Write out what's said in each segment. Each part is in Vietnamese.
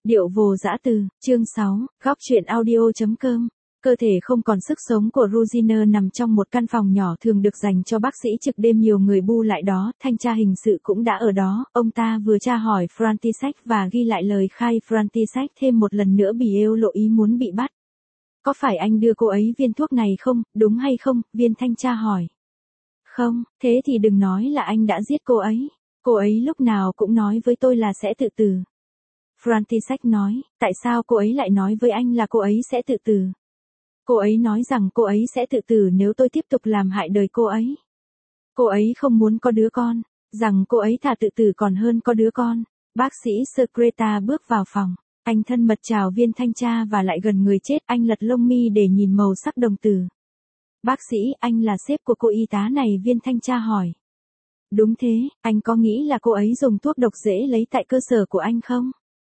Điệu vồ dã từ, chương 6, góc truyện audio.com. Cơ thể không còn sức sống của Rosiner nằm trong một căn phòng nhỏ thường được dành cho bác sĩ trực đêm, nhiều người bu lại đó, thanh tra hình sự cũng đã ở đó, ông ta vừa tra hỏi František và ghi lại lời khai František thêm một lần nữa bị lộ ý muốn bị bắt. Có phải anh đưa cô ấy viên thuốc này không, đúng hay không, viên thanh tra hỏi. Không, thế thì đừng nói là anh đã giết cô ấy. Cô ấy lúc nào cũng nói với tôi là sẽ tự tử. František nói, tại sao cô ấy lại nói với anh là cô ấy sẽ tự tử? Cô ấy nói rằng cô ấy sẽ tự tử nếu tôi tiếp tục làm hại đời cô ấy. Cô ấy không muốn có đứa con, rằng cô ấy thà tự tử còn hơn có đứa con. Bác sĩ Secreta bước vào phòng, anh thân mật chào viên thanh tra và lại gần người chết, anh lật lông mi để nhìn màu sắc đồng tử. Bác sĩ, anh là sếp của cô y tá này, viên thanh tra hỏi. Đúng thế, anh có nghĩ là cô ấy dùng thuốc độc dễ lấy tại cơ sở của anh không?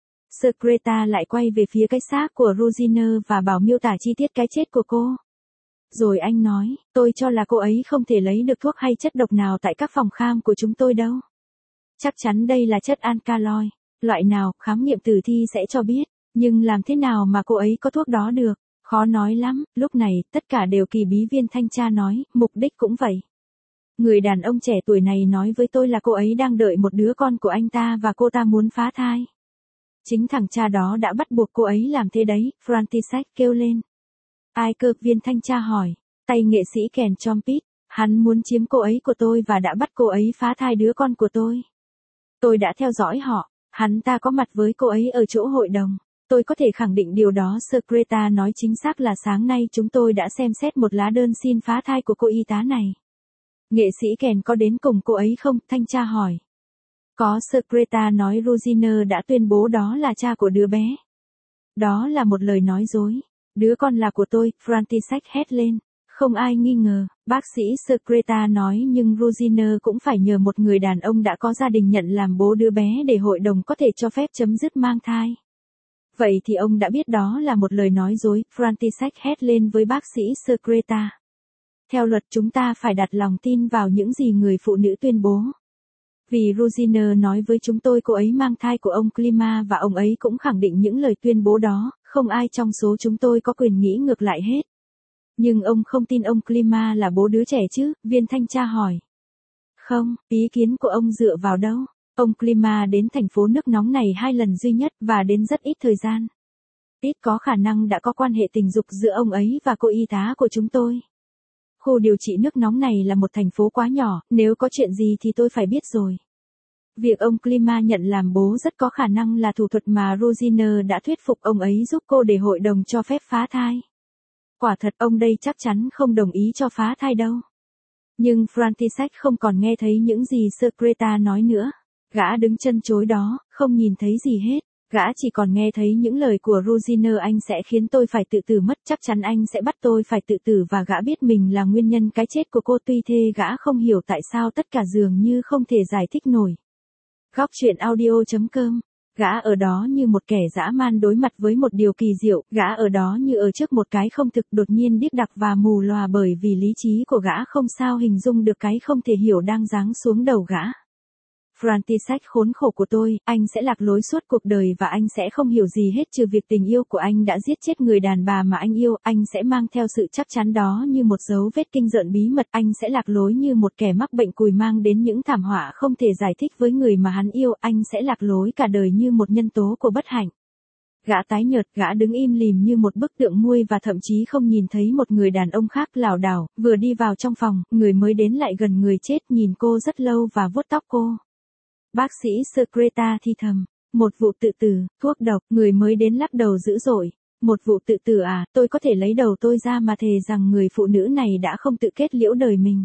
Secreta lại quay về phía cái xác của Rosiner và bảo miêu tả chi tiết cái chết của cô. Rồi anh nói, tôi cho là cô ấy không thể lấy được thuốc hay chất độc nào tại các phòng khám của chúng tôi đâu. Chắc chắn đây là chất alkaloid. Loại nào, khám nghiệm tử thi sẽ cho biết. Nhưng làm thế nào mà cô ấy có thuốc đó được? Khó nói lắm. Lúc này, tất cả đều kỳ bí, viên thanh tra nói, mục đích cũng vậy. Người đàn ông trẻ tuổi này nói với tôi là cô ấy đang đợi một đứa con của anh ta và cô ta muốn phá thai. Chính thằng cha đó đã bắt buộc cô ấy làm thế đấy, František kêu lên. Ai cơ, viên thanh tra hỏi. Tay nghệ sĩ Ken Chompit, hắn muốn chiếm cô ấy của tôi và đã bắt cô ấy phá thai đứa con của tôi. Tôi đã theo dõi họ, hắn ta có mặt với cô ấy ở chỗ hội đồng. Tôi có thể khẳng định điều đó, Secreta nói, chính xác là sáng nay chúng tôi đã xem xét một lá đơn xin phá thai của cô y tá này. Nghệ sĩ Ken có đến cùng cô ấy không, thanh tra hỏi. Có, Secreta nói, Rosiner đã tuyên bố đó là cha của đứa bé. Đó là một lời nói dối. Đứa con là của tôi, František hét lên. Không ai nghi ngờ, bác sĩ Secreta nói, nhưng Rosiner cũng phải nhờ một người đàn ông đã có gia đình nhận làm bố đứa bé để hội đồng có thể cho phép chấm dứt mang thai. Vậy thì ông đã biết đó là một lời nói dối, František hét lên với bác sĩ Secreta. Theo luật chúng ta phải đặt lòng tin vào những gì người phụ nữ tuyên bố. Vì Rosiner nói với chúng tôi cô ấy mang thai của ông Klima và ông ấy cũng khẳng định những lời tuyên bố đó, không ai trong số chúng tôi có quyền nghĩ ngược lại hết. Nhưng ông không tin ông Klima là bố đứa trẻ chứ, viên thanh tra hỏi. Không, ý kiến của ông dựa vào đâu? Ông Klima đến thành phố nước nóng này 2 lần duy nhất và đến rất ít thời gian. Ít có khả năng đã có quan hệ tình dục giữa ông ấy và cô y tá của chúng tôi. Khu điều trị nước nóng này là một thành phố quá nhỏ, nếu có chuyện gì thì tôi phải biết rồi. Việc ông Klima nhận làm bố rất có khả năng là thủ thuật mà Rosiner đã thuyết phục ông ấy giúp cô để hội đồng cho phép phá thai. Quả thật ông đây chắc chắn không đồng ý cho phá thai đâu. Nhưng František không còn nghe thấy những gì Secreta nói nữa. Gã đứng chân chối đó, không nhìn thấy gì hết. Gã chỉ còn nghe thấy những lời của Rosiner, anh sẽ khiến tôi phải tự tử mất, chắc chắn anh sẽ bắt tôi phải tự tử và gã biết mình là nguyên nhân cái chết của cô, tuy thế gã không hiểu tại sao tất cả dường như không thể giải thích nổi. Góc truyện audio.com. Gã ở đó như một kẻ dã man đối mặt với một điều kỳ diệu, gã ở đó như ở trước một cái không thực, đột nhiên điếc đặc và mù lòa bởi vì lý trí của gã không sao hình dung được cái không thể hiểu đang giáng xuống đầu gã. František khốn khổ của tôi, anh sẽ lạc lối suốt cuộc đời và anh sẽ không hiểu gì hết trừ việc tình yêu của anh đã giết chết người đàn bà mà anh yêu, anh sẽ mang theo sự chắc chắn đó như một dấu vết kinh rợn bí mật, anh sẽ lạc lối như một kẻ mắc bệnh cùi mang đến những thảm họa không thể giải thích với người mà hắn yêu, anh sẽ lạc lối cả đời như một nhân tố của bất hạnh. Gã tái nhợt, gã đứng im lìm như một bức tượng muôi và thậm chí không nhìn thấy một người đàn ông khác lảo đảo, vừa đi vào trong phòng, người mới đến lại gần người chết nhìn cô rất lâu và vuốt tóc cô. Bác sĩ Secreta thì thầm, một vụ tự tử, thuốc độc, người mới đến lắc đầu dữ dội. Một vụ tự tử à, tôi có thể lấy đầu tôi ra mà thề rằng người phụ nữ này đã không tự kết liễu đời mình.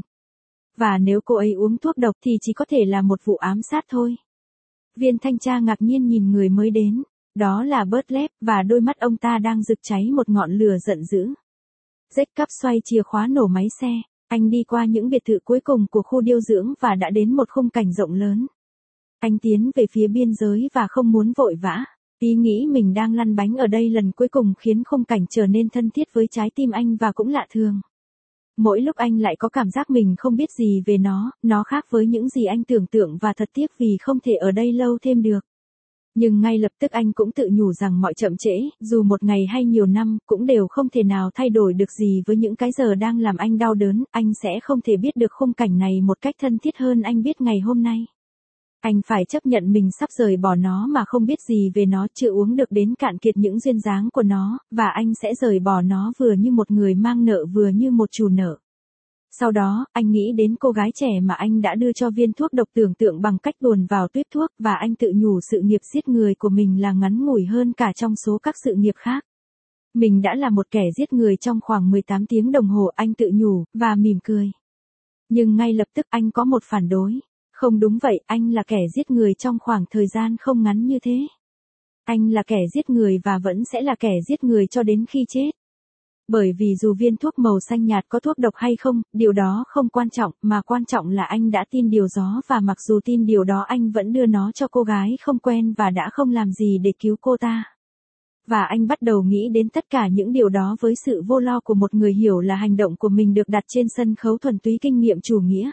Và nếu cô ấy uống thuốc độc thì chỉ có thể là một vụ ám sát thôi. Viên thanh tra ngạc nhiên nhìn người mới đến, đó là Bertleb và đôi mắt ông ta đang rực cháy một ngọn lửa giận dữ. Jacob xoay chìa khóa nổ máy xe, anh đi qua những biệt thự cuối cùng của khu điều dưỡng và đã đến một khung cảnh rộng lớn. Anh tiến về phía biên giới và không muốn vội vã. Ý nghĩ mình đang lăn bánh ở đây lần cuối cùng khiến khung cảnh trở nên thân thiết với trái tim anh và cũng lạ thường. Mỗi lúc anh lại có cảm giác mình không biết gì về nó khác với những gì anh tưởng tượng và thật tiếc vì không thể ở đây lâu thêm được. Nhưng ngay lập tức anh cũng tự nhủ rằng mọi chậm trễ, dù một ngày hay nhiều năm, cũng đều không thể nào thay đổi được gì với những cái giờ đang làm anh đau đớn, anh sẽ không thể biết được khung cảnh này một cách thân thiết hơn anh biết ngày hôm nay. Anh phải chấp nhận mình sắp rời bỏ nó mà không biết gì về nó, chưa uống được đến cạn kiệt những duyên dáng của nó, và anh sẽ rời bỏ nó vừa như một người mang nợ vừa như một chủ nợ. Sau đó, anh nghĩ đến cô gái trẻ mà anh đã đưa cho viên thuốc độc tưởng tượng bằng cách luồn vào tuyếp thuốc, và anh tự nhủ sự nghiệp giết người của mình là ngắn ngủi hơn cả trong số các sự nghiệp khác. Mình đã là một kẻ giết người trong khoảng 18 tiếng đồng hồ, anh tự nhủ, và mỉm cười. Nhưng ngay lập tức anh có một phản đối. Không đúng vậy, anh là kẻ giết người trong khoảng thời gian không ngắn như thế. Anh là kẻ giết người và vẫn sẽ là kẻ giết người cho đến khi chết. Bởi vì dù viên thuốc màu xanh nhạt có thuốc độc hay không, điều đó không quan trọng, mà quan trọng là anh đã tin điều đó, và mặc dù tin điều đó anh vẫn đưa nó cho cô gái không quen và đã không làm gì để cứu cô ta. Và anh bắt đầu nghĩ đến tất cả những điều đó với sự vô lo của một người hiểu là hành động của mình được đặt trên sân khấu thuần túy kinh nghiệm chủ nghĩa.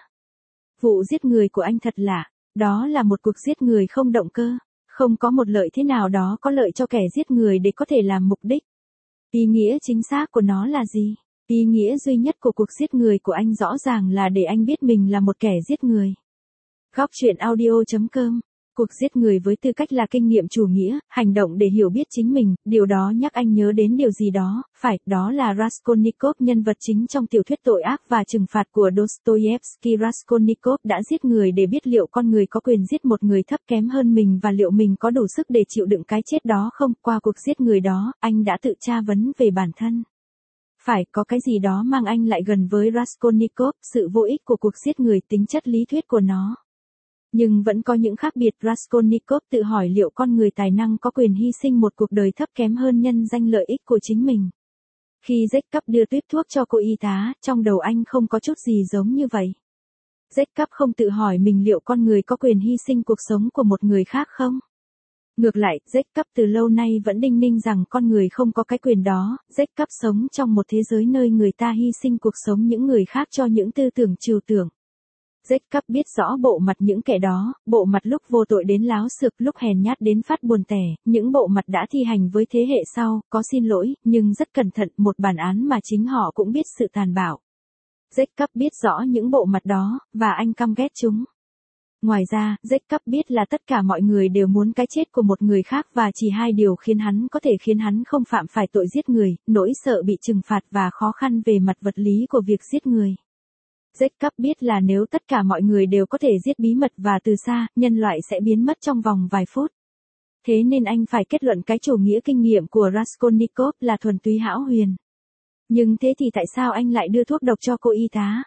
Vụ giết người của anh thật lạ, đó là một cuộc giết người không động cơ, không có một lợi thế nào đó có lợi cho kẻ giết người để có thể làm mục đích. Ý nghĩa chính xác của nó là gì? Ý nghĩa duy nhất của cuộc giết người của anh rõ ràng là để anh biết mình là một kẻ giết người. Góc truyện audio.com. Cuộc giết người với tư cách là kinh nghiệm chủ nghĩa, hành động để hiểu biết chính mình, điều đó nhắc anh nhớ đến điều gì đó, phải, đó là Raskolnikov, nhân vật chính trong tiểu thuyết Tội ác và trừng phạt của Dostoevsky. Raskolnikov đã giết người để biết liệu con người có quyền giết một người thấp kém hơn mình và liệu mình có đủ sức để chịu đựng cái chết đó không. Qua cuộc giết người đó, anh đã tự tra vấn về bản thân. Phải, có cái gì đó mang anh lại gần với Raskolnikov, sự vô ích của cuộc giết người, tính chất lý thuyết của nó. Nhưng vẫn có những khác biệt. Raskolnikov tự hỏi liệu con người tài năng có quyền hy sinh một cuộc đời thấp kém hơn nhân danh lợi ích của chính mình. Khi Jacob đưa tuyếp thuốc cho cô y tá, trong đầu anh không có chút gì giống như vậy. Jacob không tự hỏi mình liệu con người có quyền hy sinh cuộc sống của một người khác không. Ngược lại, Jacob từ lâu nay vẫn đinh ninh rằng con người không có cái quyền đó. Jacob sống trong một thế giới nơi người ta hy sinh cuộc sống những người khác cho những tư tưởng trừu tượng. Jacob biết rõ bộ mặt những kẻ đó, bộ mặt lúc vô tội đến láo xược, lúc hèn nhát đến phát buồn tẻ, những bộ mặt đã thi hành với thế hệ sau, có xin lỗi, nhưng rất cẩn thận, một bản án mà chính họ cũng biết sự tàn bạo. Jacob biết rõ những bộ mặt đó, và anh căm ghét chúng. Ngoài ra, Jacob biết là tất cả mọi người đều muốn cái chết của một người khác và chỉ hai điều khiến hắn có thể khiến hắn không phạm phải tội giết người, nỗi sợ bị trừng phạt và khó khăn về mặt vật lý của việc giết người. Jacob biết là nếu tất cả mọi người đều có thể giết bí mật và từ xa, nhân loại sẽ biến mất trong vòng vài phút. Thế nên anh phải kết luận cái chủ nghĩa kinh nghiệm của Raskolnikov là thuần túy hão huyền. Nhưng thế thì tại sao anh lại đưa thuốc độc cho cô y tá?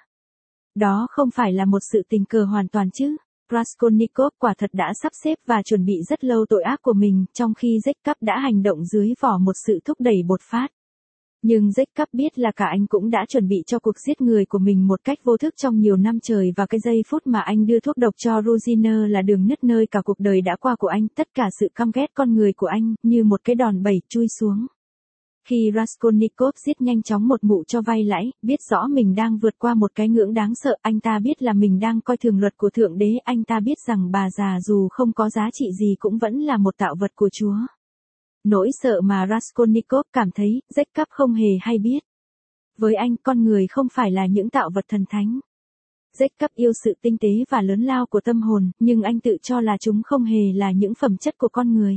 Đó không phải là một sự tình cờ hoàn toàn chứ. Raskolnikov quả thật đã sắp xếp và chuẩn bị rất lâu tội ác của mình, trong khi Jacob đã hành động dưới vỏ một sự thúc đẩy bột phát. Nhưng Jacob biết là cả anh cũng đã chuẩn bị cho cuộc giết người của mình một cách vô thức trong nhiều năm trời, và cái giây phút mà anh đưa thuốc độc cho Ruziner là đường nứt nơi cả cuộc đời đã qua của anh, tất cả sự căm ghét con người của anh, như một cái đòn bẩy chui xuống. Khi Raskolnikov giết nhanh chóng một mụ cho vay lãi, biết rõ mình đang vượt qua một cái ngưỡng đáng sợ, anh ta biết là mình đang coi thường luật của Thượng Đế, anh ta biết rằng bà già dù không có giá trị gì cũng vẫn là một tạo vật của Chúa. Nỗi sợ mà Raskolnikov cảm thấy, Jacob không hề hay biết. Với anh, con người không phải là những tạo vật thần thánh. Jacob yêu sự tinh tế và lớn lao của tâm hồn, nhưng anh tự cho là chúng không hề là những phẩm chất của con người.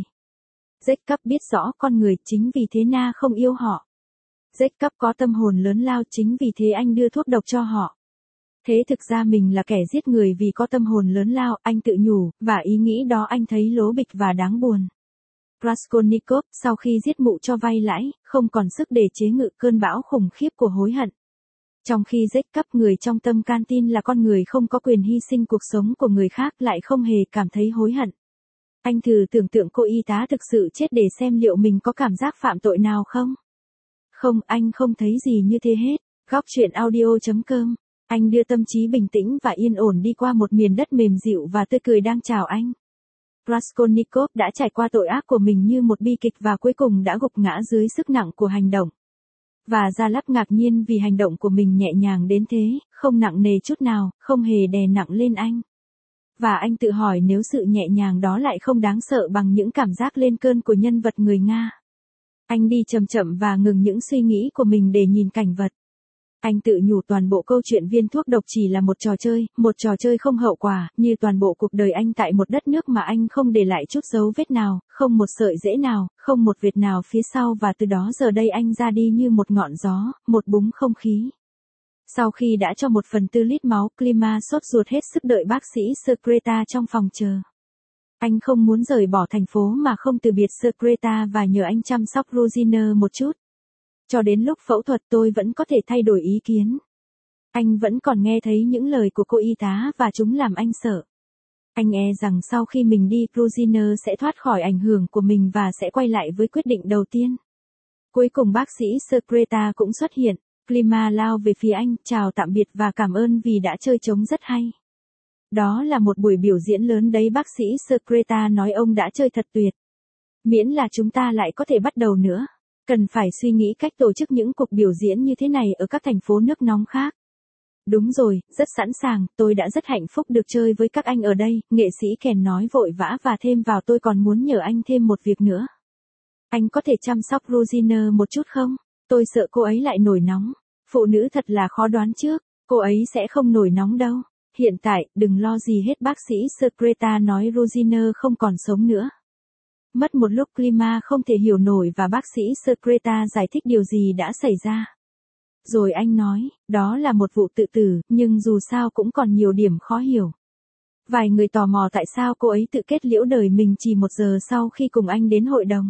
Jacob biết rõ con người, chính vì thế Na không yêu họ. Jacob có tâm hồn lớn lao, chính vì thế anh đưa thuốc độc cho họ. Thế thực ra mình là kẻ giết người vì có tâm hồn lớn lao, anh tự nhủ, và ý nghĩ đó anh thấy lố bịch và đáng buồn. Raskolnikov, sau khi giết mụ cho vay lãi, không còn sức để chế ngự cơn bão khủng khiếp của hối hận. Trong khi Jacob, người trong tâm can tin là con người không có quyền hy sinh cuộc sống của người khác, lại không hề cảm thấy hối hận. Anh thử tưởng tượng cô y tá thực sự chết để xem liệu mình có cảm giác phạm tội nào không? Không, anh không thấy gì như thế hết. Góc truyện audio.com. Anh đưa tâm trí bình tĩnh và yên ổn đi qua một miền đất mềm dịu và tươi cười đang chào anh. Raskolnikov đã trải qua tội ác của mình như một bi kịch và cuối cùng đã gục ngã dưới sức nặng của hành động. Và Gia Lắc ngạc nhiên vì hành động của mình nhẹ nhàng đến thế, không nặng nề chút nào, không hề đè nặng lên anh. Và anh tự hỏi nếu sự nhẹ nhàng đó lại không đáng sợ bằng những cảm giác lên cơn của nhân vật người Nga. Anh đi chậm chậm và ngừng những suy nghĩ của mình để nhìn cảnh vật. Anh tự nhủ toàn bộ câu chuyện viên thuốc độc chỉ là một trò chơi không hậu quả, như toàn bộ cuộc đời anh tại một đất nước mà anh không để lại chút dấu vết nào, không một sợi rễ nào, không một vệt nào phía sau, và từ đó giờ đây anh ra đi như một ngọn gió, một búng không khí. Sau khi đã cho 1/4 lít máu, Klima sốt ruột hết sức đợi bác sĩ Secreta trong phòng chờ. Anh không muốn rời bỏ thành phố mà không từ biệt Secreta và nhờ anh chăm sóc Rosina một chút. Cho đến lúc phẫu thuật tôi vẫn có thể thay đổi ý kiến. Anh vẫn còn nghe thấy những lời của cô y tá và chúng làm anh sợ. Anh e rằng sau khi mình đi, Rosina sẽ thoát khỏi ảnh hưởng của mình và sẽ quay lại với quyết định đầu tiên. Cuối cùng bác sĩ Secreta cũng xuất hiện. Klima lao về phía anh, chào tạm biệt và cảm ơn vì đã chơi trống rất hay. Đó là một buổi biểu diễn lớn đấy, bác sĩ Secreta nói, ông đã chơi thật tuyệt. Miễn là chúng ta lại có thể bắt đầu nữa. Cần phải suy nghĩ cách tổ chức những cuộc biểu diễn như thế này ở các thành phố nước nóng khác. Đúng rồi, rất sẵn sàng, tôi đã rất hạnh phúc được chơi với các anh ở đây, nghệ sĩ Ken nói vội vã và thêm vào, tôi còn muốn nhờ anh thêm một việc nữa. Anh có thể chăm sóc Rosina một chút không? Tôi sợ cô ấy lại nổi nóng. Phụ nữ thật là khó đoán trước, cô ấy sẽ không nổi nóng đâu. Hiện tại, đừng lo gì hết, bác sĩ Secreta nói, Rosina không còn sống nữa. Mất một lúc Klima không thể hiểu nổi và bác sĩ Secreta giải thích điều gì đã xảy ra. Rồi anh nói, đó là một vụ tự tử, nhưng dù sao cũng còn nhiều điểm khó hiểu. Vài người tò mò tại sao cô ấy tự kết liễu đời mình chỉ 1 giờ sau khi cùng anh đến hội đồng.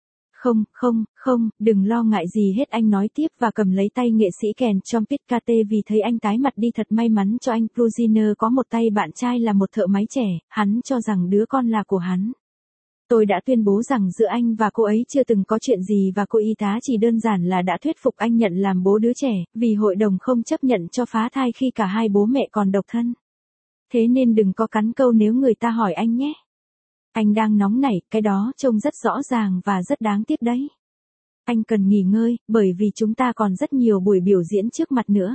Không, đừng lo ngại gì hết, anh nói tiếp và cầm lấy tay nghệ sĩ Ken Trumpet KT vì thấy anh tái mặt đi. Thật may mắn cho anh, Rosina có một tay bạn trai là một thợ máy trẻ, hắn cho rằng đứa con là của hắn. Tôi đã tuyên bố rằng giữa anh và cô ấy chưa từng có chuyện gì và cô y tá chỉ đơn giản là đã thuyết phục anh nhận làm bố đứa trẻ, vì hội đồng không chấp nhận cho phá thai khi cả hai bố mẹ còn độc thân. Thế nên đừng có cắn câu nếu người ta hỏi anh nhé. Anh đang nóng nảy, cái đó trông rất rõ ràng và rất đáng tiếc đấy. Anh cần nghỉ ngơi, bởi vì chúng ta còn rất nhiều buổi biểu diễn trước mặt nữa.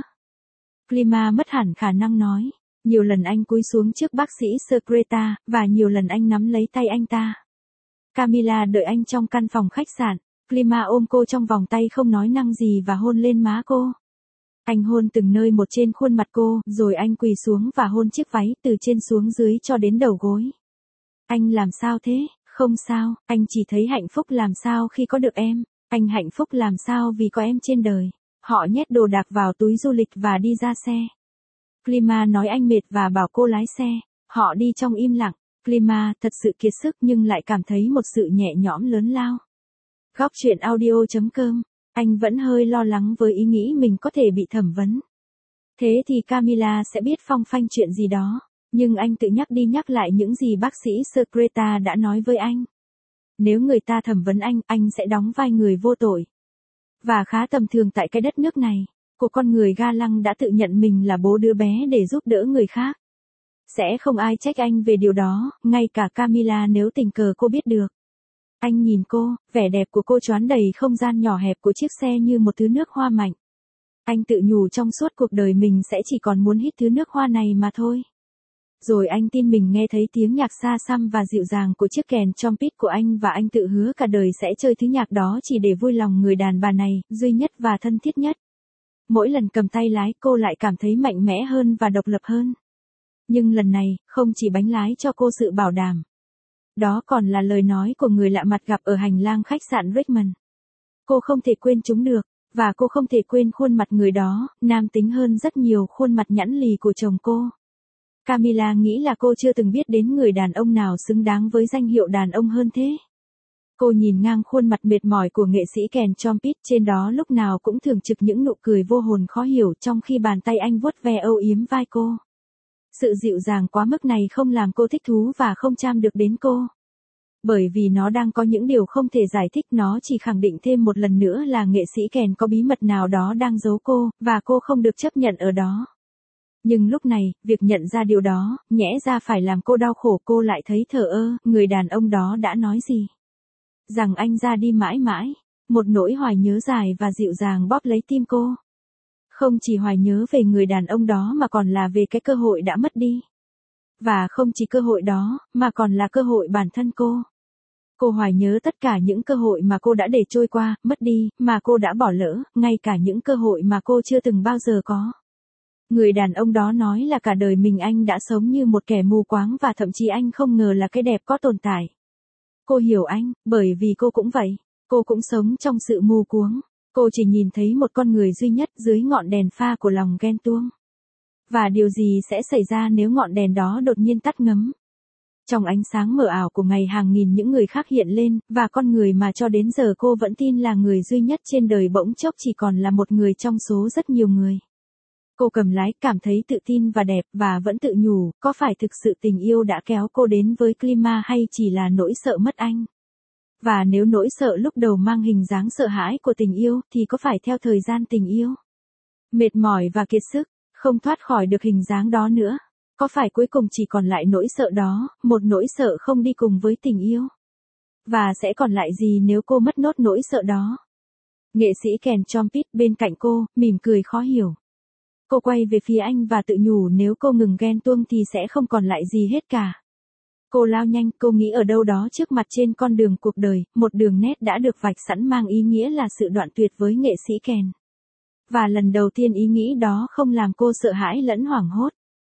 Klima mất hẳn khả năng nói. Nhiều lần anh cúi xuống trước bác sĩ Secreta, và nhiều lần anh nắm lấy tay anh ta. Camila đợi anh trong căn phòng khách sạn. Klima ôm cô trong vòng tay không nói năng gì và hôn lên má cô. Anh hôn từng nơi một trên khuôn mặt cô, rồi anh quỳ xuống và hôn chiếc váy từ trên xuống dưới cho đến đầu gối. Anh làm sao thế? Không sao, anh chỉ thấy hạnh phúc làm sao khi có được em. Anh hạnh phúc làm sao vì có em trên đời. Họ nhét đồ đạc vào túi du lịch và đi ra xe. Klima nói anh mệt và bảo cô lái xe. Họ đi trong im lặng. Klima thật sự kiệt sức nhưng lại cảm thấy một sự nhẹ nhõm lớn lao. Góc truyện audio.com. Anh vẫn hơi lo lắng với ý nghĩ mình có thể bị thẩm vấn. Thế thì Camila sẽ biết phong phanh chuyện gì đó. Nhưng anh tự nhắc đi nhắc lại những gì bác sĩ Secreta đã nói với anh. Nếu người ta thẩm vấn anh sẽ đóng vai người vô tội. Và khá tầm thường tại cái đất nước này. Cô con người ga lăng đã tự nhận mình là bố đứa bé để giúp đỡ người khác. Sẽ không ai trách anh về điều đó, ngay cả Camila nếu tình cờ cô biết được. Anh nhìn cô, vẻ đẹp của cô choán đầy không gian nhỏ hẹp của chiếc xe như một thứ nước hoa mạnh. Anh tự nhủ trong suốt cuộc đời mình sẽ chỉ còn muốn hít thứ nước hoa này mà thôi. Rồi anh tin mình nghe thấy tiếng nhạc xa xăm và dịu dàng của chiếc kèn trumpet của anh và anh tự hứa cả đời sẽ chơi thứ nhạc đó chỉ để vui lòng người đàn bà này, duy nhất và thân thiết nhất. Mỗi lần cầm tay lái cô lại cảm thấy mạnh mẽ hơn và độc lập hơn. Nhưng lần này, không chỉ bánh lái cho cô sự bảo đảm. Đó còn là lời nói của người lạ mặt gặp ở hành lang khách sạn Richmond. Cô không thể quên chúng được, và cô không thể quên khuôn mặt người đó, nam tính hơn rất nhiều khuôn mặt nhẵn lì của chồng cô. Camila nghĩ là cô chưa từng biết đến người đàn ông nào xứng đáng với danh hiệu đàn ông hơn thế. Cô nhìn ngang khuôn mặt mệt mỏi của nghệ sĩ Ken Trumpet, trên đó lúc nào cũng thường trực những nụ cười vô hồn khó hiểu trong khi bàn tay anh vuốt ve âu yếm vai cô. Sự dịu dàng quá mức này không làm cô thích thú và không chạm được đến cô. Bởi vì nó đang có những điều không thể giải thích, nó chỉ khẳng định thêm một lần nữa là nghệ sĩ Ken có bí mật nào đó đang giấu cô, và cô không được chấp nhận ở đó. Nhưng lúc này, việc nhận ra điều đó, nhẽ ra phải làm cô đau khổ, cô lại thấy thờ ơ, người đàn ông đó đã nói gì? Rằng anh ra đi mãi mãi, một nỗi hoài nhớ dài và dịu dàng bóp lấy tim cô. Không chỉ hoài nhớ về người đàn ông đó mà còn là về cái cơ hội đã mất đi. Và không chỉ cơ hội đó, mà còn là cơ hội bản thân cô. Cô hoài nhớ tất cả những cơ hội mà cô đã để trôi qua, mất đi, mà cô đã bỏ lỡ, ngay cả những cơ hội mà cô chưa từng bao giờ có. Người đàn ông đó nói là cả đời mình anh đã sống như một kẻ mù quáng và thậm chí anh không ngờ là cái đẹp có tồn tại. Cô hiểu anh, bởi vì cô cũng vậy. Cô cũng sống trong sự mù quáng. Cô chỉ nhìn thấy một con người duy nhất dưới ngọn đèn pha của lòng ghen tuông. Và điều gì sẽ xảy ra nếu ngọn đèn đó đột nhiên tắt ngấm? Trong ánh sáng mờ ảo của ngày hàng nghìn những người khác hiện lên, và con người mà cho đến giờ cô vẫn tin là người duy nhất trên đời bỗng chốc chỉ còn là một người trong số rất nhiều người. Cô cầm lái, cảm thấy tự tin và đẹp, và vẫn tự nhủ, có phải thực sự tình yêu đã kéo cô đến với Clima hay chỉ là nỗi sợ mất anh? Và nếu nỗi sợ lúc đầu mang hình dáng sợ hãi của tình yêu, thì có phải theo thời gian tình yêu mệt mỏi và kiệt sức, không thoát khỏi được hình dáng đó nữa? Có phải cuối cùng chỉ còn lại nỗi sợ đó, một nỗi sợ không đi cùng với tình yêu? Và sẽ còn lại gì nếu cô mất nốt nỗi sợ đó? Nghệ sĩ Ken Chompit bên cạnh cô, mỉm cười khó hiểu. Cô quay về phía anh và tự nhủ nếu cô ngừng ghen tuông thì sẽ không còn lại gì hết cả. Cô lao nhanh, cô nghĩ ở đâu đó trước mặt trên con đường cuộc đời, một đường nét đã được vạch sẵn mang ý nghĩa là sự đoạn tuyệt với nghệ sĩ Ken. Và lần đầu tiên ý nghĩ đó không làm cô sợ hãi lẫn hoảng hốt.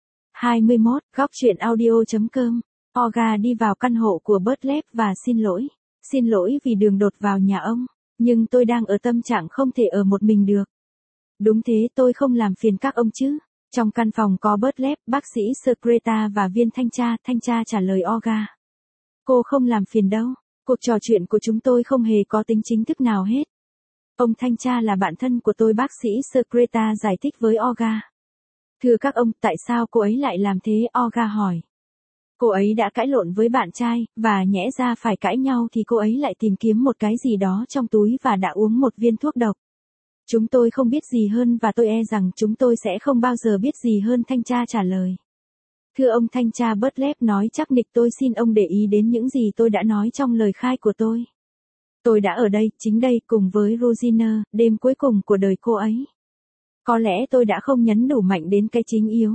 21. Góc truyện audio.com. Olga đi vào căn hộ của Butler và xin lỗi. Xin lỗi vì đường đột vào nhà ông. Nhưng tôi đang ở tâm trạng không thể ở một mình được. Đúng thế, tôi không làm phiền các ông chứ. Trong căn phòng có Butler, bác sĩ Secreta và viên thanh tra trả lời Olga. Cô không làm phiền đâu. Cuộc trò chuyện của chúng tôi không hề có tính chính thức nào hết. Ông thanh tra là bạn thân của tôi, bác sĩ Secreta giải thích với Olga. Thưa các ông, tại sao cô ấy lại làm thế? Olga hỏi. Cô ấy đã cãi lộn với bạn trai, và nhẽ ra phải cãi nhau thì cô ấy lại tìm kiếm một cái gì đó trong túi và đã uống một viên thuốc độc. Chúng tôi không biết gì hơn và tôi e rằng chúng tôi sẽ không bao giờ biết gì hơn, thanh tra trả lời. Thưa ông thanh tra, Butler nói chắc nịch, tôi xin ông để ý đến những gì tôi đã nói trong lời khai của tôi. Tôi đã ở đây, chính đây, cùng với Rosina, đêm cuối cùng của đời cô ấy. Có lẽ tôi đã không nhấn đủ mạnh đến cái chính yếu.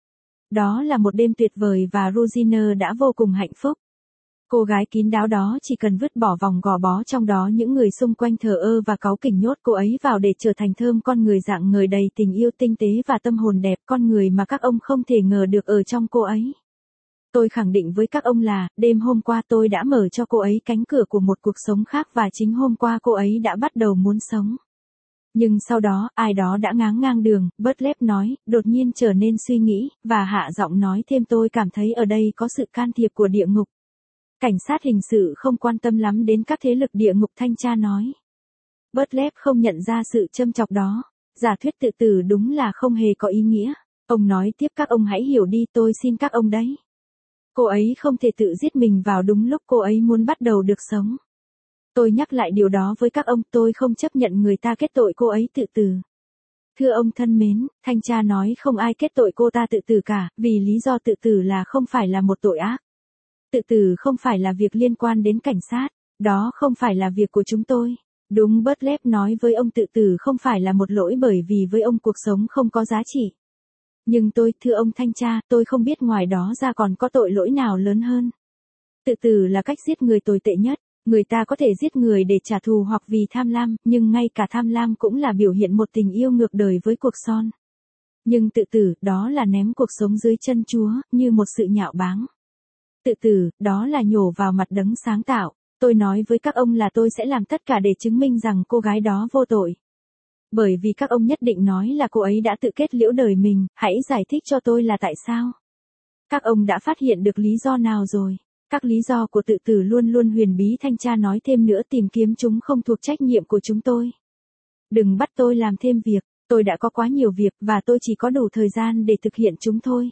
Đó là một đêm tuyệt vời và Rosina đã vô cùng hạnh phúc. Cô gái kín đáo đó chỉ cần vứt bỏ vòng gò bó trong đó những người xung quanh thờ ơ và cáu kỉnh nhốt cô ấy vào để trở thành thơm con người dạng người đầy tình yêu, tinh tế và tâm hồn đẹp, con người mà các ông không thể ngờ được ở trong cô ấy. Tôi khẳng định với các ông là, đêm hôm qua tôi đã mở cho cô ấy cánh cửa của một cuộc sống khác và chính hôm qua cô ấy đã bắt đầu muốn sống. Nhưng sau đó, ai đó đã ngáng ngang đường, Butler nói, đột nhiên trở nên suy nghĩ, và hạ giọng nói thêm, tôi cảm thấy ở đây có sự can thiệp của địa ngục. Cảnh sát hình sự không quan tâm lắm đến các thế lực địa ngục, thanh tra nói. Butler không nhận ra sự châm chọc đó. Giả thuyết tự tử đúng là không hề có ý nghĩa. Ông nói tiếp, các ông hãy hiểu đi, tôi xin các ông đấy. Cô ấy không thể tự giết mình vào đúng lúc cô ấy muốn bắt đầu được sống. Tôi nhắc lại điều đó với các ông, tôi không chấp nhận người ta kết tội cô ấy tự tử. Thưa ông thân mến, thanh tra nói không ai kết tội cô ta tự tử cả, vì lý do tự tử là không phải là một tội ác. Tự tử không phải là việc liên quan đến cảnh sát, đó không phải là việc của chúng tôi. Đúng, Butler nói với ông, tự tử không phải là một lỗi bởi vì với ông cuộc sống không có giá trị. Nhưng thưa ông thanh tra, tôi không biết ngoài đó ra còn có tội lỗi nào lớn hơn. Tự tử là cách giết người tồi tệ nhất. Người ta có thể giết người để trả thù hoặc vì tham lam, nhưng ngay cả tham lam cũng là biểu hiện một tình yêu ngược đời với cuộc son. Nhưng tự tử, đó là ném cuộc sống dưới chân Chúa, như một sự nhạo báng. Tự tử, đó là nhổ vào mặt đấng sáng tạo. Tôi nói với các ông là tôi sẽ làm tất cả để chứng minh rằng cô gái đó vô tội. Bởi vì các ông nhất định nói là cô ấy đã tự kết liễu đời mình, hãy giải thích cho tôi là tại sao. Các ông đã phát hiện được lý do nào rồi? Các lý do của tự tử luôn luôn huyền bí, thanh tra nói thêm nữa, tìm kiếm chúng không thuộc trách nhiệm của chúng tôi. Đừng bắt tôi làm thêm việc, tôi đã có quá nhiều việc và tôi chỉ có đủ thời gian để thực hiện chúng thôi.